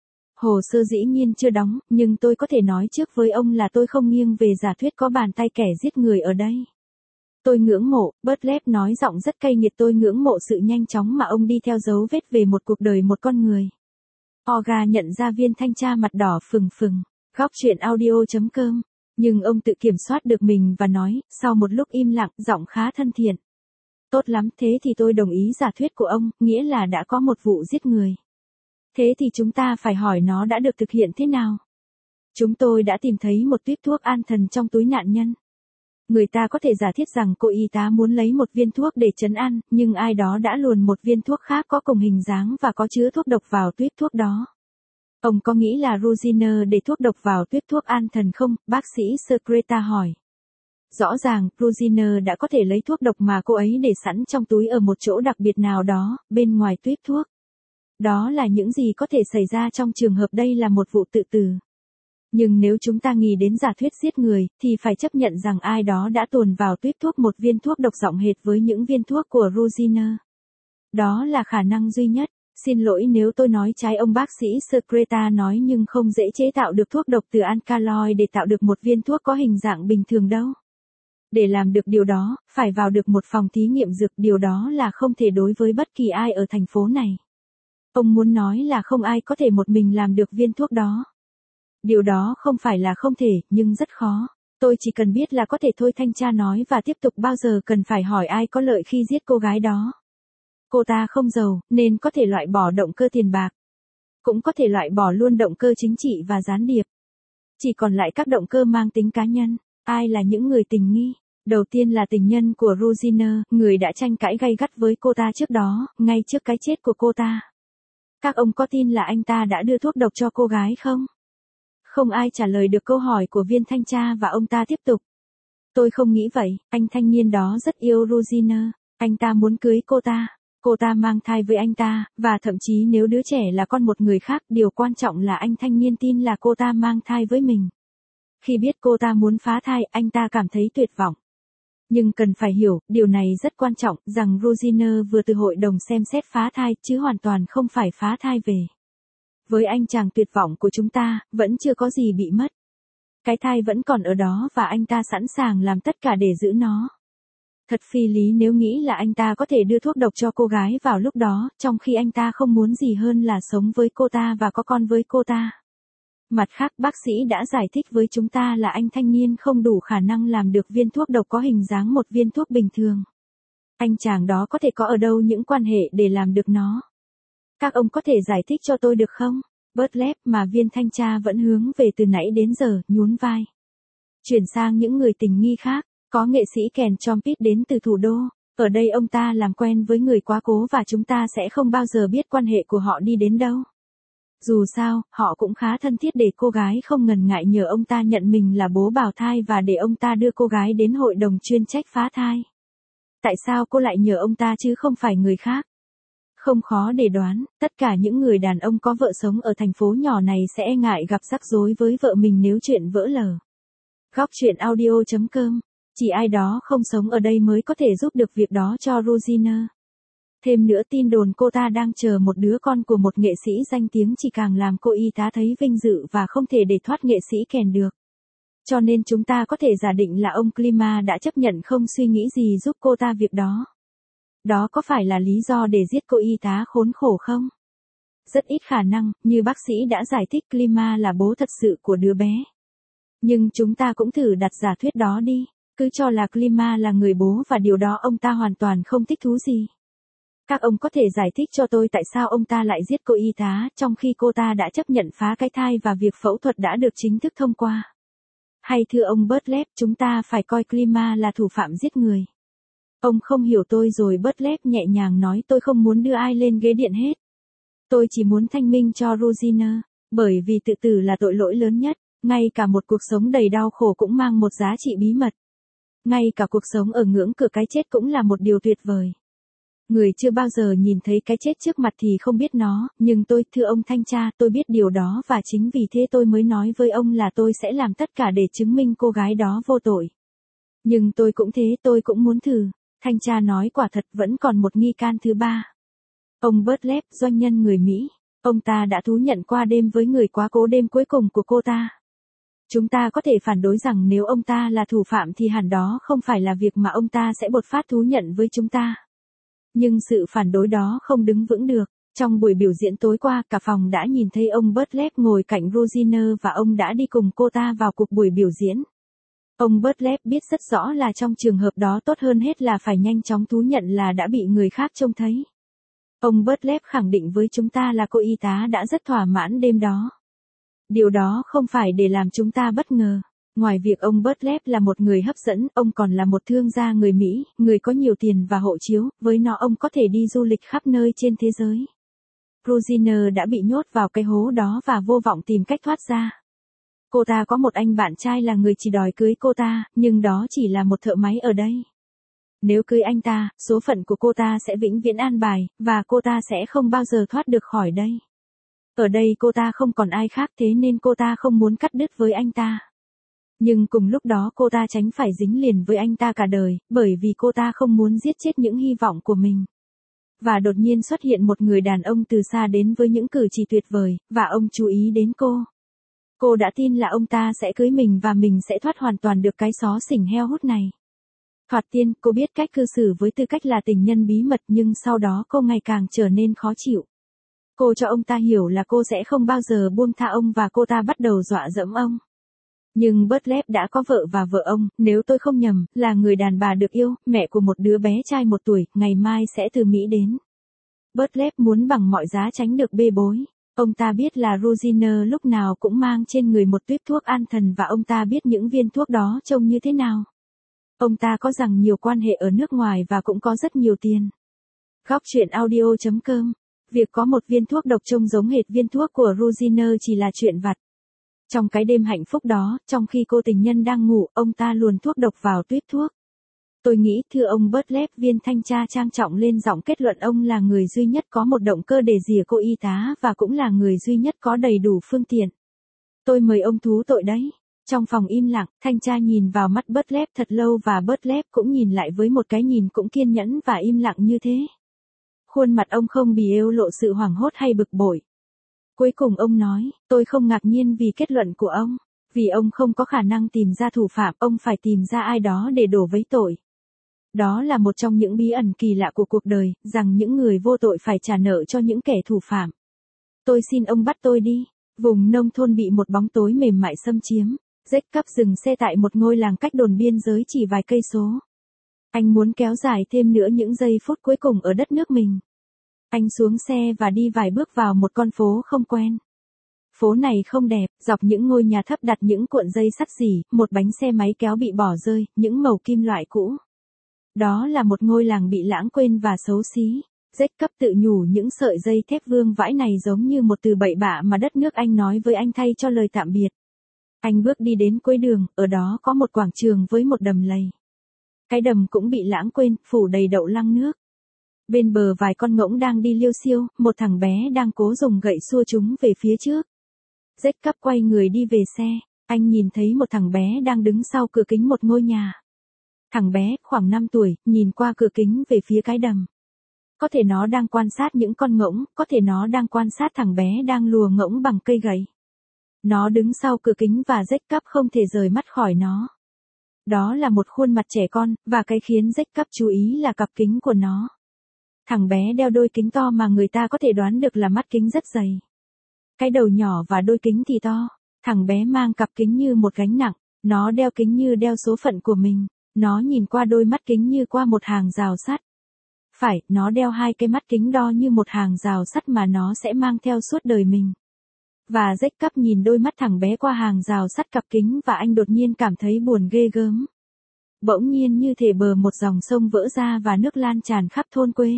Hồ sơ dĩ nhiên chưa đóng, nhưng tôi có thể nói trước với ông là tôi không nghiêng về giả thuyết có bàn tay kẻ giết người ở đây. Tôi ngưỡng mộ, Butler nói giọng rất cay nghiệt, tôi ngưỡng mộ sự nhanh chóng mà ông đi theo dấu vết về một cuộc đời một con người. Olga nhận ra viên thanh tra mặt đỏ phừng phừng. Góc truyện audio.com. Nhưng ông tự kiểm soát được mình và nói, sau một lúc im lặng, giọng khá thân thiện. Tốt lắm, thế thì tôi đồng ý giả thuyết của ông, nghĩa là đã có một vụ giết người. Thế thì chúng ta phải hỏi nó đã được thực hiện thế nào. Chúng tôi đã tìm thấy một tuyếp thuốc an thần trong túi nạn nhân. Người ta có thể giả thiết rằng cô y tá muốn lấy một viên thuốc để trấn an, nhưng ai đó đã luồn một viên thuốc khác có cùng hình dáng và có chứa thuốc độc vào tuyếp thuốc đó. Ông có nghĩ là Rosiner để thuốc độc vào tuyếp thuốc an thần không? Bác sĩ Secreta hỏi. Rõ ràng, Rosiner đã có thể lấy thuốc độc mà cô ấy để sẵn trong túi ở một chỗ đặc biệt nào đó, bên ngoài tuyếp thuốc. Đó là những gì có thể xảy ra trong trường hợp đây là một vụ tự tử. Nhưng nếu chúng ta nghĩ đến giả thuyết giết người, thì phải chấp nhận rằng ai đó đã tuồn vào tuyếp thuốc một viên thuốc độc giọng hệt với những viên thuốc của Rosiner. Đó là khả năng duy nhất. Xin lỗi nếu tôi nói trái ông bác sĩ Secreta nói, nhưng không dễ chế tạo được thuốc độc từ alkaloid để tạo được một viên thuốc có hình dạng bình thường đâu. Để làm được điều đó, phải vào được một phòng thí nghiệm dược, điều đó là không thể đối với bất kỳ ai ở thành phố này. Ông muốn nói là không ai có thể một mình làm được viên thuốc đó. Điều đó không phải là không thể, nhưng rất khó. Tôi chỉ cần biết là có thể thôi, thanh tra nói, và tiếp tục bao giờ cần phải hỏi ai có lợi khi giết cô gái đó. Cô ta không giàu, nên có thể loại bỏ động cơ tiền bạc. Cũng có thể loại bỏ luôn động cơ chính trị và gián điệp. Chỉ còn lại các động cơ mang tính cá nhân. Ai là những người tình nghi? Đầu tiên là tình nhân của Rosiner, người đã tranh cãi gay gắt với cô ta trước đó, ngay trước cái chết của cô ta. Các ông có tin là anh ta đã đưa thuốc độc cho cô gái không? Không ai trả lời được câu hỏi của viên thanh tra và ông ta tiếp tục. Tôi không nghĩ vậy, anh thanh niên đó rất yêu Rosiner, anh ta muốn cưới cô ta. Cô ta mang thai với anh ta, và thậm chí nếu đứa trẻ là con một người khác, điều quan trọng là anh thanh niên tin là cô ta mang thai với mình. Khi biết cô ta muốn phá thai, anh ta cảm thấy tuyệt vọng. Nhưng cần phải hiểu, điều này rất quan trọng, rằng Rosiner vừa từ hội đồng xem xét phá thai, chứ hoàn toàn không phải phá thai về. Với anh chàng tuyệt vọng của chúng ta, vẫn chưa có gì bị mất. Cái thai vẫn còn ở đó và anh ta sẵn sàng làm tất cả để giữ nó. Thật phi lý nếu nghĩ là anh ta có thể đưa thuốc độc cho cô gái vào lúc đó, trong khi anh ta không muốn gì hơn là sống với cô ta và có con với cô ta. Mặt khác, bác sĩ đã giải thích với chúng ta là anh thanh niên không đủ khả năng làm được viên thuốc độc có hình dáng một viên thuốc bình thường. Anh chàng đó có thể có ở đâu những quan hệ để làm được nó? Các ông có thể giải thích cho tôi được không? Bartlett, mà viên thanh tra vẫn hướng về từ nãy đến giờ, nhún vai. Chuyển sang những người tình nghi khác, có nghệ sĩ Ken Chompit đến từ thủ đô. Ở đây ông ta làm quen với người quá cố và chúng ta sẽ không bao giờ biết quan hệ của họ đi đến đâu. Dù sao, họ cũng khá thân thiết để cô gái không ngần ngại nhờ ông ta nhận mình là bố bào thai và để ông ta đưa cô gái đến hội đồng chuyên trách phá thai. Tại sao cô lại nhờ ông ta chứ không phải người khác? Không khó để đoán, tất cả những người đàn ông có vợ sống ở thành phố nhỏ này sẽ e ngại gặp rắc rối với vợ mình nếu chuyện vỡ lở. Góc chuyện audio.com. Chỉ ai đó không sống ở đây mới có thể giúp được việc đó cho Rosiner. Thêm nữa, tin đồn cô ta đang chờ một đứa con của một nghệ sĩ danh tiếng chỉ càng làm cô y tá thấy vinh dự và không thể để thoát nghệ sĩ Ken được. Cho nên chúng ta có thể giả định là ông Klima đã chấp nhận không suy nghĩ gì giúp cô ta việc đó. Đó có phải là lý do để giết cô y tá khốn khổ không? Rất ít khả năng, như bác sĩ đã giải thích, Klima là bố thật sự của đứa bé. Nhưng chúng ta cũng thử đặt giả thuyết đó đi, cứ cho là Klima là người bố và điều đó ông ta hoàn toàn không thích thú gì. Các ông có thể giải thích cho tôi tại sao ông ta lại giết cô y tá, trong khi cô ta đã chấp nhận phá cái thai và việc phẫu thuật đã được chính thức thông qua? Hay thưa ông Bartlett, chúng ta phải coi Klima là thủ phạm giết người? Ông không hiểu tôi rồi, Bartlett nhẹ nhàng nói, tôi không muốn đưa ai lên ghế điện hết. Tôi chỉ muốn thanh minh cho Rosiner, bởi vì tự tử là tội lỗi lớn nhất, ngay cả một cuộc sống đầy đau khổ cũng mang một giá trị bí mật. Ngay cả cuộc sống ở ngưỡng cửa cái chết cũng là một điều tuyệt vời. Người chưa bao giờ nhìn thấy cái chết trước mặt thì không biết nó, nhưng tôi, thưa ông thanh tra, tôi biết điều đó và chính vì thế tôi mới nói với ông là tôi sẽ làm tất cả để chứng minh cô gái đó vô tội. Nhưng tôi cũng thế, tôi cũng muốn thử. Thanh tra nói, quả thật vẫn còn một nghi can thứ ba. Ông Bartlett, doanh nhân người Mỹ. Ông ta đã thú nhận qua đêm với người quá cố đêm cuối cùng của cô ta. Chúng ta có thể phản đối rằng nếu ông ta là thủ phạm thì hẳn đó không phải là việc mà ông ta sẽ bột phát thú nhận với chúng ta. Nhưng sự phản đối đó không đứng vững được. Trong buổi biểu diễn tối qua, cả phòng đã nhìn thấy ông Bartlett ngồi cạnh Rosiner và ông đã đi cùng cô ta vào cuộc buổi biểu diễn. Ông Bartlett biết rất rõ là trong trường hợp đó tốt hơn hết là phải nhanh chóng thú nhận là đã bị người khác trông thấy. Ông Butler khẳng định với chúng ta là cô y tá đã rất thỏa mãn đêm đó. Điều đó không phải để làm chúng ta bất ngờ. Ngoài việc ông Butler là một người hấp dẫn, ông còn là một thương gia người Mỹ, người có nhiều tiền và hộ chiếu, với nó ông có thể đi du lịch khắp nơi trên thế giới. Rosiner đã bị nhốt vào cái hố đó và vô vọng tìm cách thoát ra. Cô ta có một anh bạn trai là người chỉ đòi cưới cô ta, nhưng đó chỉ là một thợ máy ở đây. Nếu cưới anh ta, số phận của cô ta sẽ vĩnh viễn an bài, và cô ta sẽ không bao giờ thoát được khỏi đây. Ở đây cô ta không còn ai khác, thế nên cô ta không muốn cắt đứt với anh ta. Nhưng cùng lúc đó cô ta tránh phải dính liền với anh ta cả đời, bởi vì cô ta không muốn giết chết những hy vọng của mình. Và đột nhiên xuất hiện một người đàn ông từ xa đến với những cử chỉ tuyệt vời, và ông chú ý đến cô. Cô đã tin là ông ta sẽ cưới mình và mình sẽ thoát hoàn toàn được cái xó xỉnh heo hút này. Thoạt tiên, cô biết cách cư xử với tư cách là tình nhân bí mật, nhưng sau đó cô ngày càng trở nên khó chịu. Cô cho ông ta hiểu là cô sẽ không bao giờ buông tha ông và cô ta bắt đầu dọa dẫm ông. Nhưng Butler đã có vợ và vợ ông, nếu tôi không nhầm, là người đàn bà được yêu, mẹ của một đứa bé trai 1 tuổi, ngày mai sẽ từ Mỹ đến. Butler muốn bằng mọi giá tránh được bê bối. Ông ta biết là Rosiner lúc nào cũng mang trên người một tuyếp thuốc an thần và ông ta biết những viên thuốc đó trông như thế nào. Ông ta có rằng nhiều quan hệ ở nước ngoài và cũng có rất nhiều tiền. Góc truyện audio.com. Việc có một viên thuốc độc trông giống hệt viên thuốc của Rosiner chỉ là chuyện vặt. Trong cái đêm hạnh phúc đó, trong khi cô tình nhân đang ngủ, ông ta luồn thuốc độc vào tuyếp thuốc. Tôi nghĩ, thưa ông Butler, viên thanh tra trang trọng lên giọng kết luận ông là người duy nhất có một động cơ để rỉa cô y tá và cũng là người duy nhất có đầy đủ phương tiện. Tôi mời ông thú tội đấy. Trong phòng im lặng, thanh tra nhìn vào mắt Butler thật lâu và Butler cũng nhìn lại với một cái nhìn cũng kiên nhẫn và im lặng như thế. Khuôn mặt ông không bì êu lộ sự hoảng hốt hay bực bội. Cuối cùng ông nói, tôi không ngạc nhiên vì kết luận của ông. Vì ông không có khả năng tìm ra thủ phạm, ông phải tìm ra ai đó để đổ vấy tội. Đó là một trong những bí ẩn kỳ lạ của cuộc đời, rằng những người vô tội phải trả nợ cho những kẻ thủ phạm. Tôi xin ông bắt tôi đi. Vùng nông thôn bị một bóng tối mềm mại xâm chiếm. Jacob dừng xe tại một ngôi làng cách đồn biên giới chỉ vài cây số. Anh muốn kéo dài thêm nữa những giây phút cuối cùng ở đất nước mình. Anh xuống xe và đi vài bước vào một con phố không quen. Phố này không đẹp, dọc những ngôi nhà thấp đặt những cuộn dây sắt rỉ, một bánh xe máy kéo bị bỏ rơi, những mẩu kim loại cũ. Đó là một ngôi làng bị lãng quên và xấu xí. Jacob tự nhủ những sợi dây thép vương vãi này giống như một từ bậy bạ mà đất nước Anh nói với anh thay cho lời tạm biệt. Anh bước đi đến cuối đường, ở đó có một quảng trường với một đầm lầy. Cái đầm cũng bị lãng quên, phủ đầy đậu lăng nước. Bên bờ vài con ngỗng đang đi liêu xiêu, một thằng bé đang cố dùng gậy xua chúng về phía trước. Jacob quay người đi về xe, anh nhìn thấy một thằng bé đang đứng sau cửa kính một ngôi nhà. Thằng bé, khoảng 5 tuổi, nhìn qua cửa kính về phía cái đầm. Có thể nó đang quan sát những con ngỗng, có thể nó đang quan sát thằng bé đang lùa ngỗng bằng cây gậy. Nó đứng sau cửa kính và Jacob không thể rời mắt khỏi nó. Đó là một khuôn mặt trẻ con, và cái khiến Jacob chú ý là cặp kính của nó. Thằng bé đeo đôi kính to mà người ta có thể đoán được là mắt kính rất dày. Cái đầu nhỏ và đôi kính thì to. Thằng bé mang cặp kính như một gánh nặng. Nó đeo kính như đeo số phận của mình. Nó nhìn qua đôi mắt kính như qua một hàng rào sắt. Phải, nó đeo 2 cái mắt kính đo như một hàng rào sắt mà nó sẽ mang theo suốt đời mình. Và Jacob nhìn đôi mắt thằng bé qua hàng rào sắt cặp kính và anh đột nhiên cảm thấy buồn ghê gớm. Bỗng nhiên như thể bờ một dòng sông vỡ ra và nước lan tràn khắp thôn quê.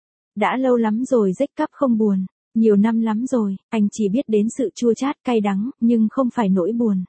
Đã lâu lắm rồi Jacob không buồn. Nhiều năm lắm rồi, anh chỉ biết đến sự chua chát cay đắng, nhưng không phải nỗi buồn.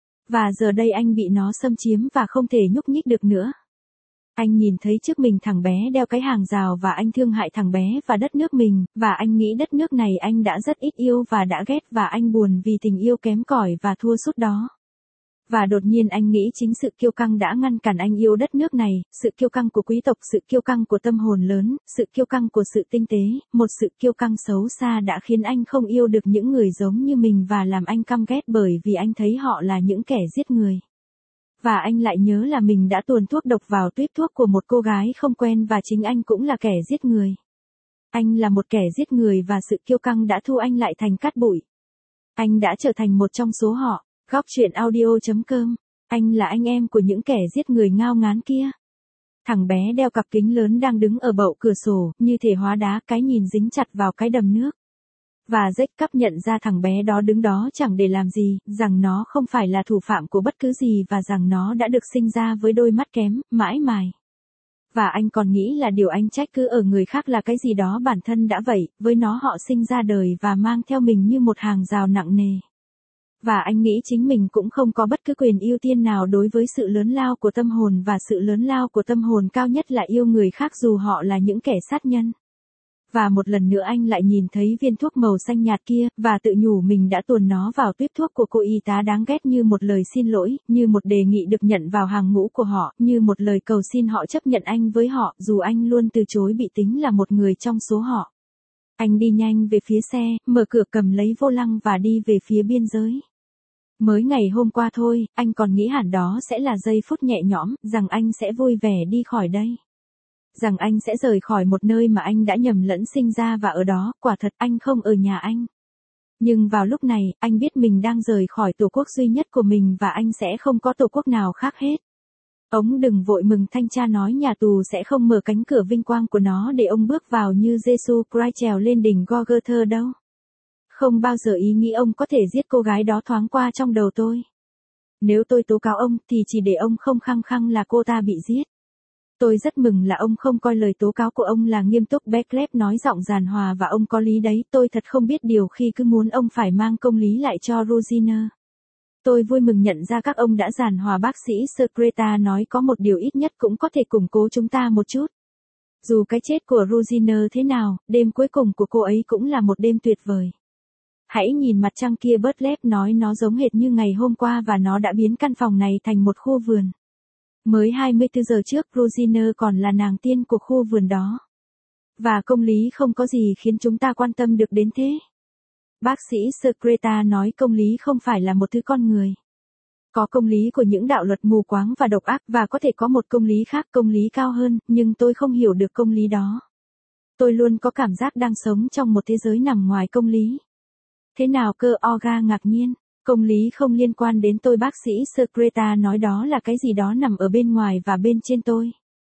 Và giờ đây anh bị nó xâm chiếm và không thể nhúc nhích được nữa. Anh nhìn thấy trước mình thằng bé đeo cái hàng rào và anh thương hại thằng bé và đất nước mình, và anh nghĩ đất nước này anh đã rất ít yêu và đã ghét và anh buồn vì tình yêu kém cỏi và thua sút đó. Và đột nhiên anh nghĩ chính sự kiêu căng đã ngăn cản anh yêu đất nước này, sự kiêu căng của quý tộc, sự kiêu căng của tâm hồn lớn, sự kiêu căng của sự tinh tế, một sự kiêu căng xấu xa đã khiến anh không yêu được những người giống như mình và làm anh căm ghét bởi vì anh thấy họ là những kẻ giết người. Và anh lại nhớ là mình đã tuồn thuốc độc vào tuyếp thuốc của một cô gái không quen và chính anh cũng là kẻ giết người. Anh là một kẻ giết người và sự kiêu căng đã thu anh lại thành cát bụi. Anh đã trở thành một trong số họ. Góc truyện audio.com. Anh là anh em của những kẻ giết người ngao ngán kia. Thằng bé đeo cặp kính lớn đang đứng ở bậu cửa sổ, như thể hóa đá, cái nhìn dính chặt vào cái đầm nước. Và Jacob nhận ra thằng bé đó đứng đó chẳng để làm gì, rằng nó không phải là thủ phạm của bất cứ gì và rằng nó đã được sinh ra với đôi mắt kém, mãi mài. Và anh còn nghĩ là điều anh trách cứ ở người khác là cái gì đó bản thân đã vậy, với nó họ sinh ra đời và mang theo mình như một hàng rào nặng nề. Và anh nghĩ chính mình cũng không có bất cứ quyền ưu tiên nào đối với sự lớn lao của tâm hồn, và sự lớn lao của tâm hồn cao nhất là yêu người khác dù họ là những kẻ sát nhân. Và một lần nữa anh lại nhìn thấy viên thuốc màu xanh nhạt kia, và tự nhủ mình đã tuồn nó vào tuyếp thuốc của cô y tá đáng ghét như một lời xin lỗi, như một đề nghị được nhận vào hàng ngũ của họ, như một lời cầu xin họ chấp nhận anh với họ, dù anh luôn từ chối bị tính là một người trong số họ. Anh đi nhanh về phía xe, mở cửa cầm lấy vô lăng và đi về phía biên giới. Mới ngày hôm qua thôi, anh còn nghĩ hẳn đó sẽ là giây phút nhẹ nhõm, rằng anh sẽ vui vẻ đi khỏi đây. Rằng anh sẽ rời khỏi một nơi mà anh đã nhầm lẫn sinh ra và ở đó, quả thật anh không ở nhà anh. Nhưng vào lúc này, anh biết mình đang rời khỏi tổ quốc duy nhất của mình và anh sẽ không có tổ quốc nào khác hết. Ông đừng vội mừng, thanh tra nói, nhà tù sẽ không mở cánh cửa vinh quang của nó để ông bước vào như Jesus Christ trèo lên đỉnh Golgotha đâu. Không bao giờ ý nghĩ ông có thể giết cô gái đó thoáng qua trong đầu tôi. Nếu tôi tố cáo ông thì chỉ để ông không khăng khăng là cô ta bị giết. Tôi rất mừng là ông không coi lời tố cáo của ông là nghiêm túc, Beckett nói giọng giàn hòa, và ông có lý đấy, tôi thật không biết điều khi cứ muốn ông phải mang công lý lại cho Rosiner. Tôi vui mừng nhận ra các ông đã giàn hòa, bác sĩ Secreta nói, có một điều ít nhất cũng có thể củng cố chúng ta một chút. Dù cái chết của Rosiner thế nào, đêm cuối cùng của cô ấy cũng là một đêm tuyệt vời. Hãy nhìn mặt trăng kia, Butler nói, nó giống hệt như ngày hôm qua và nó đã biến căn phòng này thành một khu vườn. Mới 24 giờ trước, Rosiner còn là nàng tiên của khu vườn đó. Và công lý không có gì khiến chúng ta quan tâm được đến thế. Bác sĩ Secreta nói công lý không phải là một thứ con người. Có công lý của những đạo luật mù quáng và độc ác, và có thể có một công lý khác, công lý cao hơn, nhưng tôi không hiểu được công lý đó. Tôi luôn có cảm giác đang sống trong một thế giới nằm ngoài công lý. Thế nào cơ? Olga ngạc nhiên. Công lý không liên quan đến tôi, bác sĩ Secreta nói, đó là cái gì đó nằm ở bên ngoài và bên trên tôi.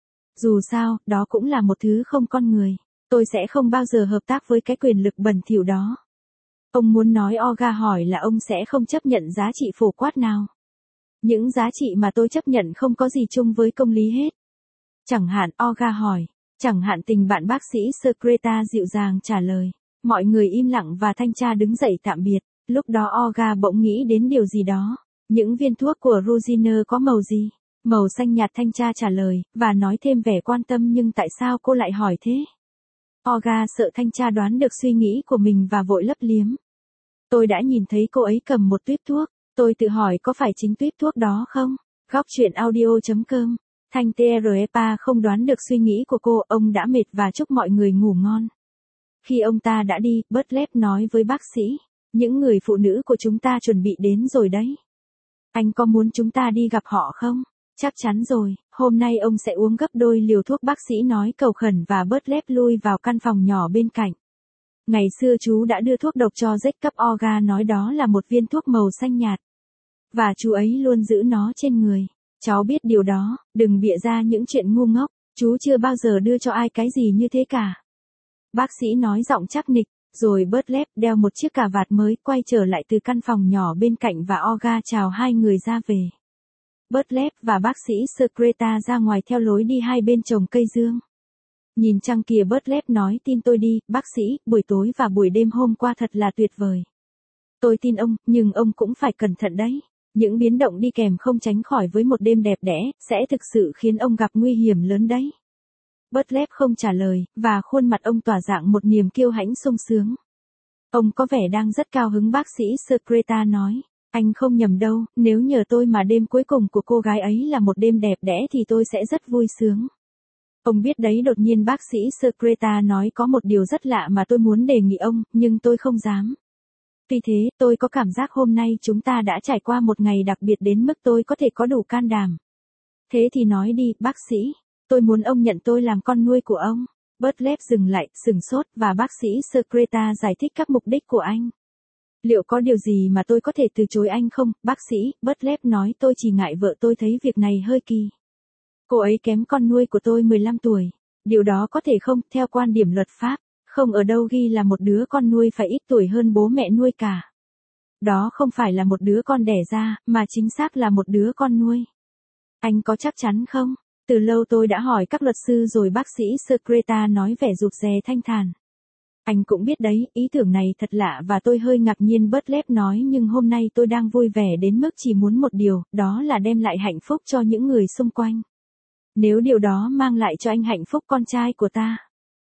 Dù sao, đó cũng là một thứ không con người. Tôi sẽ không bao giờ hợp tác với cái quyền lực bẩn thỉu đó. Ông muốn nói? Olga hỏi, là ông sẽ không chấp nhận giá trị phổ quát nào. Những giá trị mà tôi chấp nhận không có gì chung với công lý hết. Chẳng hạn? Olga hỏi. Chẳng hạn tình bạn, bác sĩ Secreta dịu dàng trả lời. Mọi người im lặng và thanh tra đứng dậy tạm biệt. Lúc đó Olga bỗng nghĩ đến điều gì đó. Những viên thuốc của Rosiner có màu gì? Màu xanh nhạt, thanh tra trả lời, và nói thêm vẻ quan tâm, nhưng tại sao cô lại hỏi thế? Olga sợ thanh tra đoán được suy nghĩ của mình và vội lấp liếm. Tôi đã nhìn thấy cô ấy cầm một tuýp thuốc. Tôi tự hỏi có phải chính tuýp thuốc đó không? Góc chuyện audio.com. Thanh TREPA không đoán được suy nghĩ của cô, ông đã mệt và chúc mọi người ngủ ngon. Khi ông ta đã đi, Butler nói với bác sĩ. Những người phụ nữ của chúng ta chuẩn bị đến rồi đấy. Anh có muốn chúng ta đi gặp họ không? Chắc chắn rồi, hôm nay ông sẽ uống gấp đôi liều thuốc, bác sĩ nói cầu khẩn, và Butler lui vào căn phòng nhỏ bên cạnh. Ngày xưa chú đã đưa thuốc độc cho Jacob, Olga nói, đó là một viên thuốc màu xanh nhạt. Và chú ấy luôn giữ nó trên người. Cháu biết điều đó, đừng bịa ra những chuyện ngu ngốc, chú chưa bao giờ đưa cho ai cái gì như thế cả. Bác sĩ nói giọng chắc nịch. Rồi Butler đeo một chiếc cà vạt mới, quay trở lại từ căn phòng nhỏ bên cạnh, và Olga chào hai người ra về. Butler và bác sĩ Secreta ra ngoài theo lối đi hai bên trồng cây dương. Nhìn trăng kìa, Butler nói, tin tôi đi, bác sĩ, buổi tối và buổi đêm hôm qua thật là tuyệt vời. Tôi tin ông, nhưng ông cũng phải cẩn thận đấy. Những biến động đi kèm không tránh khỏi với một đêm đẹp đẽ, sẽ thực sự khiến ông gặp nguy hiểm lớn đấy. Butler không trả lời, và khuôn mặt ông tỏa dạng một niềm kiêu hãnh sung sướng. Ông có vẻ đang rất cao hứng, bác sĩ Secreta nói. Anh không nhầm đâu, nếu nhờ tôi mà đêm cuối cùng của cô gái ấy là một đêm đẹp đẽ thì tôi sẽ rất vui sướng. Ông biết đấy, đột nhiên bác sĩ Secreta nói, có một điều rất lạ mà tôi muốn đề nghị ông, nhưng tôi không dám. Tuy thế, tôi có cảm giác hôm nay chúng ta đã trải qua một ngày đặc biệt đến mức tôi có thể có đủ can đảm. Thế thì nói đi, bác sĩ. Tôi muốn ông nhận tôi làm con nuôi của ông. Butler dừng lại, sửng sốt, và bác sĩ Secreta giải thích các mục đích của anh. Liệu có điều gì mà tôi có thể từ chối anh không, bác sĩ? Butler nói, tôi chỉ ngại vợ tôi thấy việc này hơi kỳ. Cô ấy kém con nuôi của tôi 15 tuổi. Điều đó có thể không, theo quan điểm luật pháp, không ở đâu ghi là một đứa con nuôi phải ít tuổi hơn bố mẹ nuôi cả. Đó không phải là một đứa con đẻ ra, mà chính xác là một đứa con nuôi. Anh có chắc chắn không? Từ lâu tôi đã hỏi các luật sư rồi, bác sĩ Secreta nói vẻ rụt rè thanh thản. Anh cũng biết đấy, ý tưởng này thật lạ và tôi hơi ngạc nhiên. Butler nói, nhưng hôm nay tôi đang vui vẻ đến mức chỉ muốn một điều, đó là đem lại hạnh phúc cho những người xung quanh. Nếu điều đó mang lại cho anh hạnh phúc con trai của ta.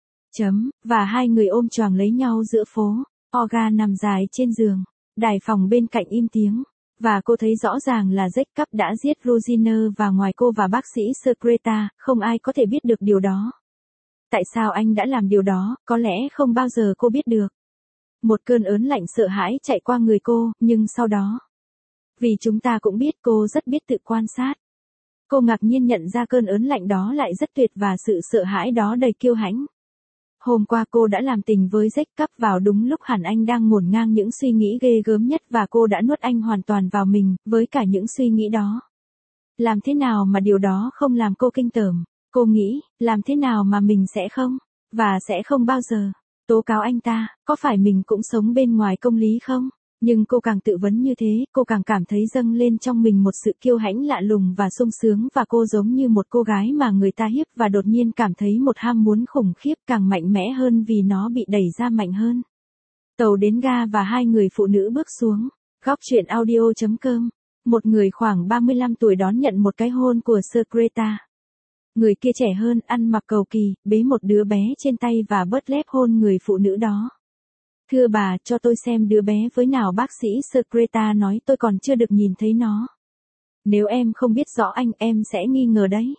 Và hai người ôm choàng lấy nhau giữa phố. Olga nằm dài trên giường. Đài phòng bên cạnh im tiếng. Và cô thấy rõ ràng là Jacob đã giết Rosiner, và ngoài cô và bác sĩ Secreta, không ai có thể biết được điều đó. Tại sao anh đã làm điều đó, có lẽ không bao giờ cô biết được. Một cơn ớn lạnh sợ hãi chạy qua người cô, nhưng sau đó. Vì chúng ta cũng biết cô rất biết tự quan sát. Cô ngạc nhiên nhận ra cơn ớn lạnh đó lại rất tuyệt và sự sợ hãi đó đầy kiêu hãnh. Hôm qua cô đã làm tình với Jacob vào đúng lúc hẳn anh đang ngổn ngang những suy nghĩ ghê gớm nhất, và cô đã nuốt anh hoàn toàn vào mình, với cả những suy nghĩ đó. Làm thế nào mà điều đó không làm cô kinh tởm? Cô nghĩ, làm thế nào mà mình sẽ không, và sẽ không bao giờ, tố cáo anh ta, có phải mình cũng sống bên ngoài công lý không? Nhưng cô càng tự vấn như thế, cô càng cảm thấy dâng lên trong mình một sự kiêu hãnh lạ lùng và sung sướng, và cô giống như một cô gái mà người ta hiếp và đột nhiên cảm thấy một ham muốn khủng khiếp càng mạnh mẽ hơn vì nó bị đẩy ra mạnh hơn. Tàu đến ga và hai người phụ nữ bước xuống. Góc truyện audio.com. Một người khoảng 35 tuổi đón nhận một cái hôn của Secreta. Người kia trẻ hơn, ăn mặc cầu kỳ, bế một đứa bé trên tay và bớt lép hôn người phụ nữ đó. Thưa bà, cho tôi xem đứa bé với nào, bác sĩ Secreta nói, tôi còn chưa được nhìn thấy nó. Nếu em không biết rõ anh, em sẽ nghi ngờ đấy.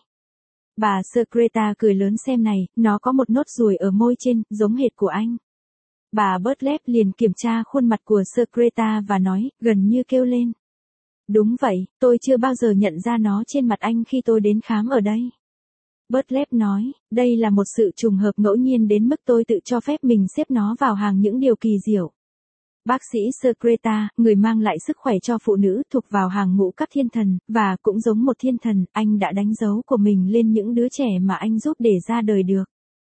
Bà Secreta cười lớn, xem này, nó có một nốt ruồi ở môi trên, giống hệt của anh. Bà Butler liền kiểm tra khuôn mặt của Secreta và nói, gần như kêu lên. Đúng vậy, tôi chưa bao giờ nhận ra nó trên mặt anh khi tôi đến khám ở đây. Butler nói, đây là một sự trùng hợp ngẫu nhiên đến mức tôi tự cho phép mình xếp nó vào hàng những điều kỳ diệu. Bác sĩ Secreta, người mang lại sức khỏe cho phụ nữ, thuộc vào hàng ngũ các thiên thần, và cũng giống một thiên thần, anh đã đánh dấu của mình lên những đứa trẻ mà anh giúp để ra đời được.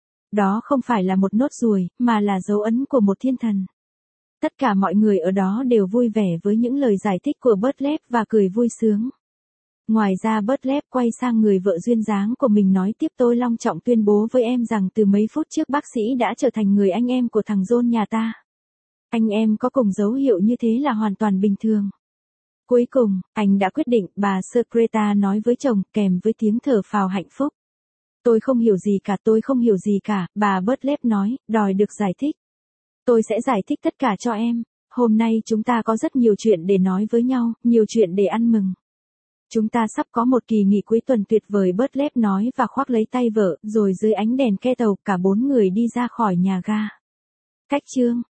Đó không phải là một nốt ruồi, mà là dấu ấn của một thiên thần. Tất cả mọi người ở đó đều vui vẻ với những lời giải thích của Butler và cười vui sướng. Ngoài ra Butler quay sang người vợ duyên dáng của mình nói tiếp, tôi long trọng tuyên bố với em rằng từ mấy phút trước bác sĩ đã trở thành người anh em của thằng John nhà ta. Anh em có cùng dấu hiệu như thế là hoàn toàn bình thường. Cuối cùng, anh đã quyết định, bà Secreta nói với chồng, kèm với tiếng thở phào hạnh phúc. Tôi không hiểu gì cả, tôi không hiểu gì cả, bà Butler nói, đòi được giải thích. Tôi sẽ giải thích tất cả cho em. Hôm nay chúng ta có rất nhiều chuyện để nói với nhau, nhiều chuyện để ăn mừng. Chúng ta sắp có một kỳ nghỉ cuối tuần tuyệt vời, Butler nói và khoác lấy tay vợ, rồi dưới ánh đèn ke tàu, cả bốn người đi ra khỏi nhà ga. Cách chương